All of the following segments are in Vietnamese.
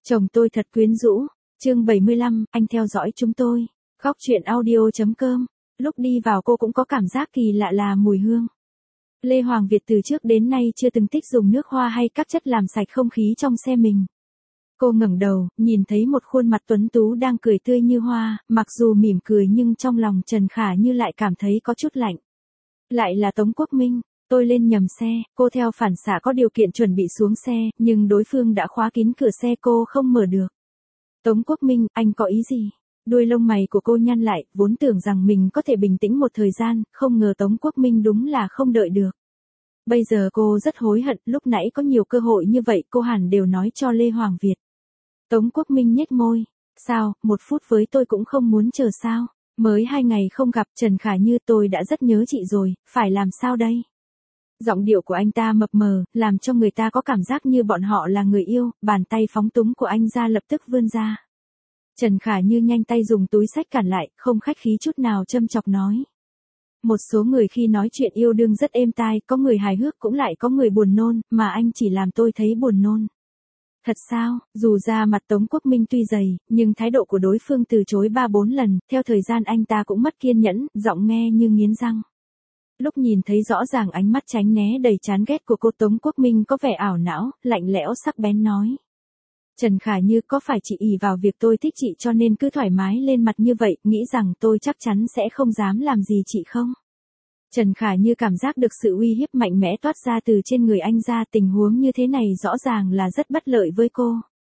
Chồng tôi thật quyến rũ. Chương 75, anh theo dõi chúng tôi. Góc truyện audio.com. Lúc đi vào cô cũng có cảm giác kỳ lạ là mùi hương. Lê Hoàng Việt từ trước đến nay chưa từng thích dùng nước hoa hay các chất làm sạch không khí trong xe mình. Cô ngẩng đầu, nhìn thấy một khuôn mặt tuấn tú đang cười tươi như hoa, mặc dù mỉm cười nhưng trong lòng Trần Khả Như lại cảm thấy có chút lạnh. Lại là Tống Quốc Minh. Tôi lên nhầm xe, cô theo phản xạ có điều kiện chuẩn bị xuống xe, nhưng đối phương đã khóa kín cửa xe, cô không mở được. Tống Quốc Minh, anh có ý gì? Đuôi lông mày của cô nhăn lại, vốn tưởng rằng mình có thể bình tĩnh một thời gian, không ngờ Tống Quốc Minh đúng là không đợi được. Bây giờ cô rất hối hận, lúc nãy có nhiều cơ hội như vậy cô hẳn đều nói cho Lê Hoàng Việt. Tống Quốc Minh nhếch môi. Sao, 1 phút với tôi cũng không muốn chờ sao? Mới 2 ngày không gặp Trần Khả Như, tôi đã rất nhớ chị rồi, phải làm sao đây? Giọng điệu của anh ta mập mờ, làm cho người ta có cảm giác như bọn họ là người yêu, bàn tay phóng túng của anh ra lập tức vươn ra. Trần Khả Như nhanh tay dùng túi xách cản lại, không khách khí chút nào châm chọc nói. Một số người khi nói chuyện yêu đương rất êm tai, có người hài hước cũng lại có người buồn nôn, mà anh chỉ làm tôi thấy buồn nôn. Thật sao? Dù ra mặt Tống Quốc Minh tuy dày, nhưng thái độ của đối phương từ chối 3-4 lần, theo thời gian anh ta cũng mất kiên nhẫn, giọng nghe như nghiến răng. Lúc nhìn thấy rõ ràng ánh mắt tránh né đầy chán ghét của cô, Tống Quốc Minh có vẻ ảo não, lạnh lẽo sắc bén nói. Trần Khả Như, có phải chị ỷ vào việc tôi thích chị cho nên cứ thoải mái lên mặt như vậy, nghĩ rằng tôi chắc chắn sẽ không dám làm gì chị không? Trần Khả Như cảm giác được sự uy hiếp mạnh mẽ toát ra từ trên người anh ra, tình huống như thế này rõ ràng là rất bất lợi với cô.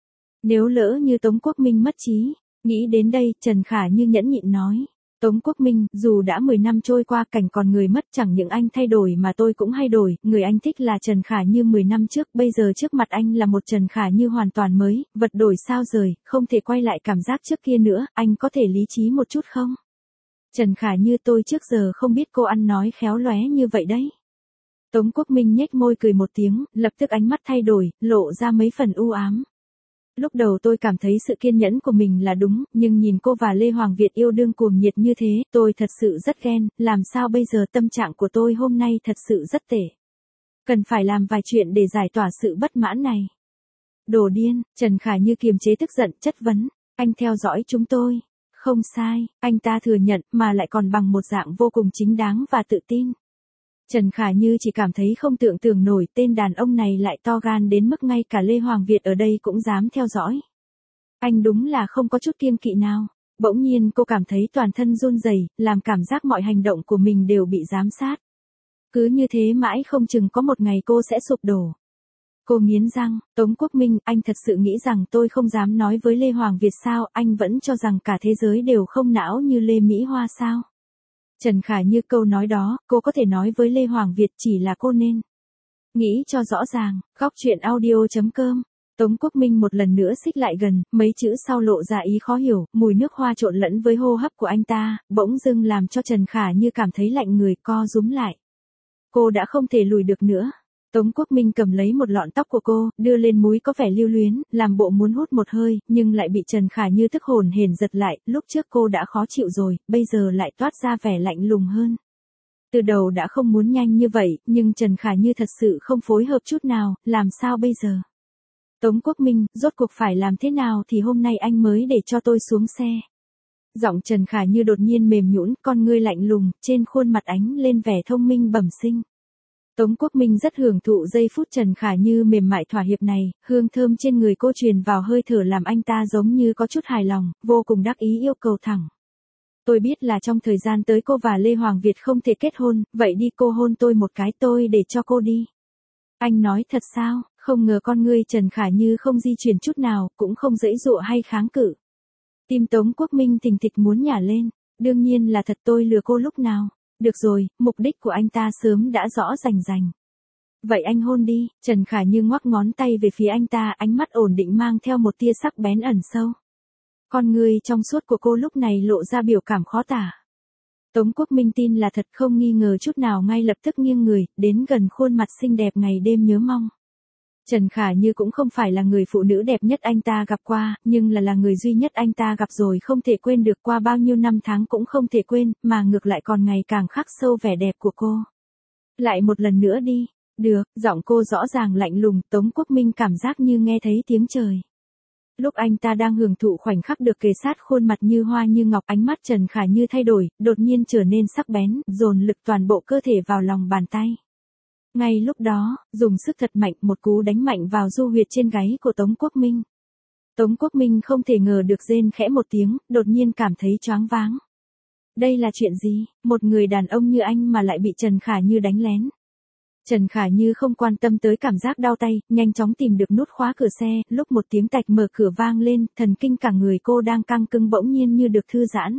Nếu lỡ như Tống Quốc Minh mất trí, nghĩ đến đây, Trần Khả Như nhẫn nhịn nói. Tống Quốc Minh, dù đã 10 năm trôi qua, cảnh còn người mất, chẳng những anh thay đổi mà tôi cũng hay đổi, người anh thích là Trần Khả Như 10 năm trước, bây giờ trước mặt anh là một Trần Khả Như hoàn toàn mới, vật đổi sao rời, không thể quay lại cảm giác trước kia nữa, anh có thể lý trí một chút không? Trần Khả Như, tôi trước giờ không biết cô ăn nói khéo léo như vậy đấy. Tống Quốc Minh nhếch môi cười một tiếng, lập tức ánh mắt thay đổi, lộ ra mấy phần u ám. Lúc đầu tôi cảm thấy sự kiên nhẫn của mình là đúng, nhưng nhìn cô và Lê Hoàng Việt yêu đương cuồng nhiệt như thế, tôi thật sự rất ghen, làm sao bây giờ, tâm trạng của tôi hôm nay thật sự rất tệ. Cần phải làm vài chuyện để giải tỏa sự bất mãn này. Đồ điên, Trần Khả Như kiềm chế tức giận, chất vấn, anh theo dõi chúng tôi. Không sai, anh ta thừa nhận, mà lại còn bằng một dạng vô cùng chính đáng và tự tin. Trần Khả Như chỉ cảm thấy không tưởng tượng nổi, tên đàn ông này lại to gan đến mức ngay cả Lê Hoàng Việt ở đây cũng dám theo dõi. Anh đúng là không có chút kiêng kỵ nào. Bỗng nhiên cô cảm thấy toàn thân run rẩy, làm cảm giác mọi hành động của mình đều bị giám sát. Cứ như thế mãi không chừng có một ngày cô sẽ sụp đổ. Cô nghiến răng, Tống Quốc Minh, anh thật sự nghĩ rằng tôi không dám nói với Lê Hoàng Việt sao, anh vẫn cho rằng cả thế giới đều không não như Lê Mỹ Hoa sao? Trần Khả Như, câu nói đó, cô có thể nói với Lê Hoàng Việt, chỉ là cô nên nghĩ cho rõ ràng. Góc truyện audio.com. Tống Quốc Minh một lần nữa xích lại gần, mấy chữ sau lộ ra ý khó hiểu, mùi nước hoa trộn lẫn với hô hấp của anh ta, bỗng dưng làm cho Trần Khả Như cảm thấy lạnh người, co rúm lại. Cô đã không thể lùi được nữa. Tống Quốc Minh cầm lấy một lọn tóc của cô, đưa lên mũi có vẻ lưu luyến, làm bộ muốn hút một hơi, nhưng lại bị Trần Khả Như tức hồn hển giật lại, lúc trước cô đã khó chịu rồi, bây giờ lại toát ra vẻ lạnh lùng hơn. Từ đầu đã không muốn nhanh như vậy, nhưng Trần Khả Như thật sự không phối hợp chút nào, làm sao bây giờ? Tống Quốc Minh, rốt cuộc phải làm thế nào thì hôm nay anh mới để cho tôi xuống xe? Giọng Trần Khả Như đột nhiên mềm nhũn, con ngươi lạnh lùng, trên khuôn mặt ánh lên vẻ thông minh bẩm sinh. Tống Quốc Minh rất hưởng thụ giây phút Trần Khả Như mềm mại thỏa hiệp này, hương thơm trên người cô truyền vào hơi thở làm anh ta giống như có chút hài lòng, vô cùng đắc ý yêu cầu thẳng. Tôi biết là trong thời gian tới cô và Lê Hoàng Việt không thể kết hôn, vậy đi cô hôn tôi một cái, tôi để cho cô đi. Anh nói thật sao? Không ngờ con ngươi Trần Khả Như không di chuyển chút nào, cũng không giãy giụa hay kháng cự. Tim Tống Quốc Minh thình thịch muốn nhả lên, đương nhiên là thật, tôi lừa cô lúc nào? Được rồi, mục đích của anh ta sớm đã rõ rành rành. Vậy anh hôn đi, Trần Khả Như ngoắc ngón tay về phía anh ta, ánh mắt ổn định mang theo một tia sắc bén ẩn sâu. Con người trong suốt của cô lúc này lộ ra biểu cảm khó tả. Tống Quốc Minh tin là thật, không nghi ngờ chút nào, ngay lập tức nghiêng người, đến gần khuôn mặt xinh đẹp ngày đêm nhớ mong. Trần Khả Như cũng không phải là người phụ nữ đẹp nhất anh ta gặp qua, nhưng là người duy nhất anh ta gặp rồi không thể quên được, qua bao nhiêu năm tháng cũng không thể quên, mà ngược lại còn ngày càng khắc sâu vẻ đẹp của cô. Lại một lần nữa đi. Được, giọng cô rõ ràng lạnh lùng, Tống Quốc Minh cảm giác như nghe thấy tiếng trời. Lúc anh ta đang hưởng thụ khoảnh khắc được kề sát khuôn mặt như hoa như ngọc, ánh mắt Trần Khả Như thay đổi, đột nhiên trở nên sắc bén, dồn lực toàn bộ cơ thể vào lòng bàn tay. Ngay lúc đó, dùng sức thật mạnh, một cú đánh mạnh vào du huyệt trên gáy của Tống Quốc Minh. Tống Quốc Minh không thể ngờ được, rên khẽ một tiếng, đột nhiên cảm thấy choáng váng. Đây là chuyện gì, một người đàn ông như anh mà lại bị Trần Khả Như đánh lén. Trần Khả Như không quan tâm tới cảm giác đau tay, nhanh chóng tìm được nút khóa cửa xe, lúc một tiếng tạch mở cửa vang lên, thần kinh cả người cô đang căng cứng bỗng nhiên như được thư giãn.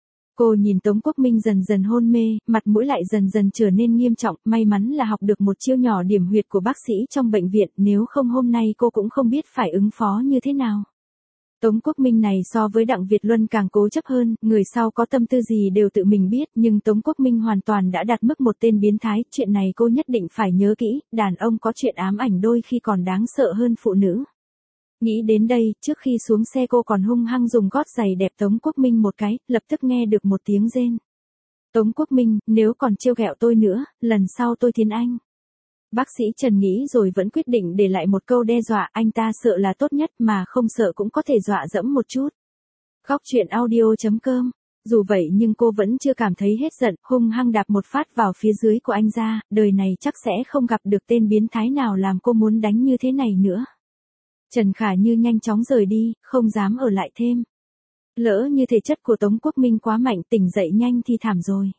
Cô nhìn Tống Quốc Minh dần dần hôn mê, mặt mũi lại dần dần trở nên nghiêm trọng, may mắn là học được một chiêu nhỏ điểm huyệt của bác sĩ trong bệnh viện, nếu không hôm nay cô cũng không biết phải ứng phó như thế nào. Tống Quốc Minh này so với Đặng Việt Luân càng cố chấp hơn, người sau có tâm tư gì đều tự mình biết, nhưng Tống Quốc Minh hoàn toàn đã đạt mức một tên biến thái, chuyện này cô nhất định phải nhớ kỹ, đàn ông có chuyện ám ảnh đôi khi còn đáng sợ hơn phụ nữ. Nghĩ đến đây, trước khi xuống xe cô còn hung hăng dùng gót giày đẹp Tống Quốc Minh một cái, lập tức nghe được một tiếng rên. Tống Quốc Minh, nếu còn trêu ghẹo tôi nữa, lần sau tôi thiến anh. Bác sĩ Trần nghĩ rồi vẫn quyết định để lại một câu đe dọa, anh ta sợ là tốt nhất mà không sợ cũng có thể dọa dẫm một chút. Góc truyện audio.com. Dù vậy nhưng cô vẫn chưa cảm thấy hết giận, hung hăng đạp một phát vào phía dưới của anh ra, đời này chắc sẽ không gặp được tên biến thái nào làm cô muốn đánh như thế này nữa. Trần Khả Như nhanh chóng rời đi, không dám ở lại thêm. Lỡ như thể chất của Tống Quốc Minh quá mạnh, tỉnh dậy nhanh thì thảm rồi.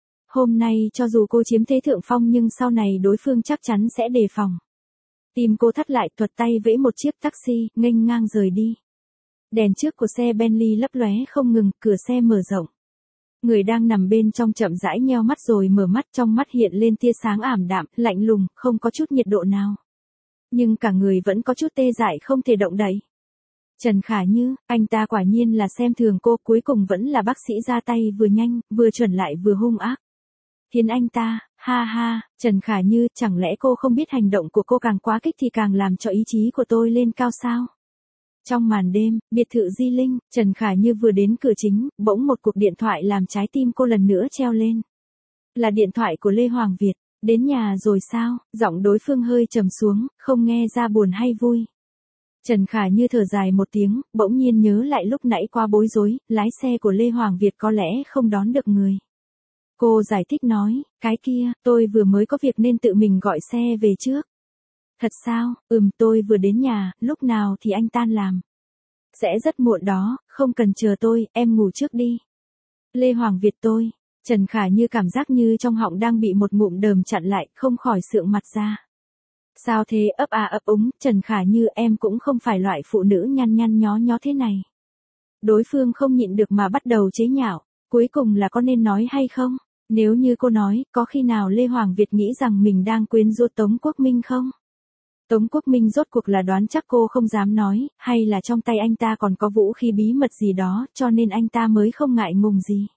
Hôm nay cho dù cô chiếm thế thượng phong nhưng sau này đối phương chắc chắn sẽ đề phòng. Tim cô thắt lại, thuật tay vẫy một chiếc taxi, nghênh ngang rời đi. Đèn trước của xe Bentley lấp lóe không ngừng, cửa xe mở rộng. Người đang nằm bên trong chậm rãi nheo mắt rồi mở mắt, trong mắt hiện lên tia sáng ảm đạm, lạnh lùng, không có chút nhiệt độ nào. Nhưng cả người vẫn có chút tê dại không thể động đậy. Trần Khả Như, anh ta quả nhiên là xem thường cô, cuối cùng vẫn là bác sĩ ra tay vừa nhanh, vừa chuẩn lại vừa hung ác. Khiến anh ta, ha ha, Trần Khả Như, chẳng lẽ cô không biết hành động của cô càng quá kích thì càng làm cho ý chí của tôi lên cao sao? Trong màn đêm, biệt thự Di Linh, Trần Khả Như vừa đến cửa chính, bỗng một cuộc điện thoại làm trái tim cô lần nữa treo lên. Là điện thoại của Lê Hoàng Việt. Đến nhà rồi sao? Giọng đối phương hơi trầm xuống, không nghe ra buồn hay vui. Trần Khả Như thở dài một tiếng, bỗng nhiên nhớ lại lúc nãy qua bối rối, lái xe của Lê Hoàng Việt có lẽ không đón được người. Cô giải thích nói, cái kia, tôi vừa mới có việc nên tự mình gọi xe về trước. Thật sao? Tôi vừa đến nhà, lúc nào thì anh tan làm. Sẽ rất muộn đó, không cần chờ tôi, em ngủ trước đi. Lê Hoàng Việt tôi. Trần Khả Như cảm giác như trong họng đang bị một ngụm đờm chặn lại, không khỏi sượng mặt ra. Sao thế, ấp à ấp úng, Trần Khả Như, em cũng không phải loại phụ nữ nhăn nhăn nhó nhó thế này. Đối phương không nhịn được mà bắt đầu chế nhạo, cuối cùng là có nên nói hay không? Nếu như cô nói, có khi nào Lê Hoàng Việt nghĩ rằng mình đang quyến rũ Tống Quốc Minh không? Tống Quốc Minh rốt cuộc là đoán chắc cô không dám nói, hay là trong tay anh ta còn có vũ khí bí mật gì đó, cho nên anh ta mới không ngại ngùng gì.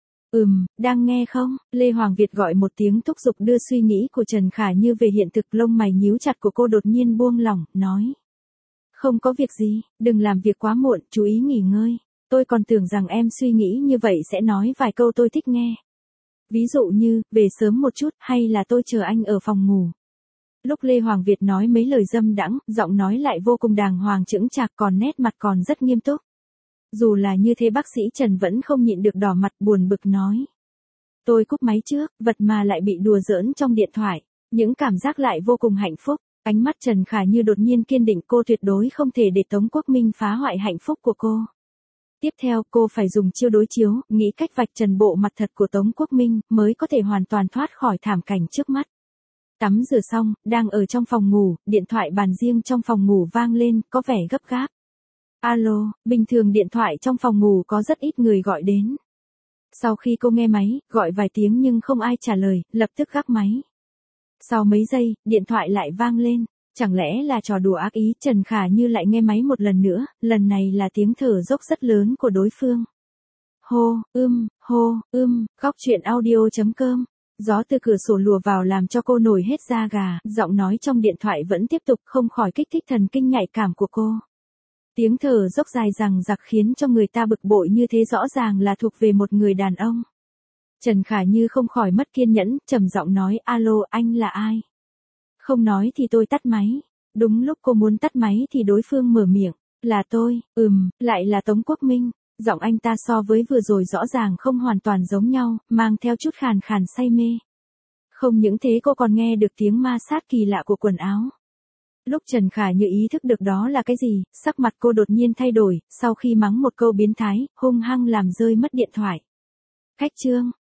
Đang nghe không? Lê Hoàng Việt gọi một tiếng thúc giục đưa suy nghĩ của Trần Khả Như về hiện thực, lông mày nhíu chặt của cô đột nhiên buông lỏng, nói. Không có việc gì, đừng làm việc quá muộn, chú ý nghỉ ngơi. Tôi còn tưởng rằng em suy nghĩ như vậy sẽ nói vài câu tôi thích nghe. Ví dụ như, về sớm một chút, hay là tôi chờ anh ở phòng ngủ. Lúc Lê Hoàng Việt nói mấy lời dâm đãng, giọng nói lại vô cùng đàng hoàng chững chạc, còn nét mặt còn rất nghiêm túc. Dù là như thế bác sĩ Trần vẫn không nhịn được đỏ mặt, buồn bực nói. Tôi cúp máy trước, vật mà lại bị đùa giỡn trong điện thoại. Những cảm giác lại vô cùng hạnh phúc. Ánh mắt Trần Khả Như đột nhiên kiên định, cô tuyệt đối không thể để Tống Quốc Minh phá hoại hạnh phúc của cô. Tiếp theo cô phải dùng chiêu đối chiếu, nghĩ cách vạch trần bộ mặt thật của Tống Quốc Minh, mới có thể hoàn toàn thoát khỏi thảm cảnh trước mắt. Tắm rửa xong, đang ở trong phòng ngủ, điện thoại bàn riêng trong phòng ngủ vang lên, có vẻ gấp gáp. Alo, bình thường điện thoại trong phòng ngủ có rất ít người gọi đến. Sau khi cô nghe máy, gọi vài tiếng nhưng không ai trả lời, lập tức gác máy. Sau mấy giây, điện thoại lại vang lên. Chẳng lẽ là trò đùa ác ý, Trần Khả Như lại nghe máy một lần nữa, lần này là tiếng thở dốc rất lớn của đối phương. Hô, góc truyện audio.com. Gió từ cửa sổ lùa vào làm cho cô nổi hết da gà, giọng nói trong điện thoại vẫn tiếp tục, không khỏi kích thích thần kinh nhạy cảm của cô. Tiếng thở dốc dài dằng dặc khiến cho người ta bực bội, như thế rõ ràng là thuộc về một người đàn ông. Trần Khả Như không khỏi mất kiên nhẫn, trầm giọng nói, alo, anh là ai? Không nói thì tôi tắt máy. Đúng lúc cô muốn tắt máy thì đối phương mở miệng, Là tôi, lại là Tống Quốc Minh. Giọng anh ta so với vừa rồi rõ ràng không hoàn toàn giống nhau, mang theo chút khàn khàn say mê. Không những thế cô còn nghe được tiếng ma sát kỳ lạ của quần áo. Lúc Trần Khả Như ý thức được đó là cái gì, sắc mặt cô đột nhiên thay đổi, sau khi mắng một câu biến thái, hung hăng làm rơi mất điện thoại. Khách Trương,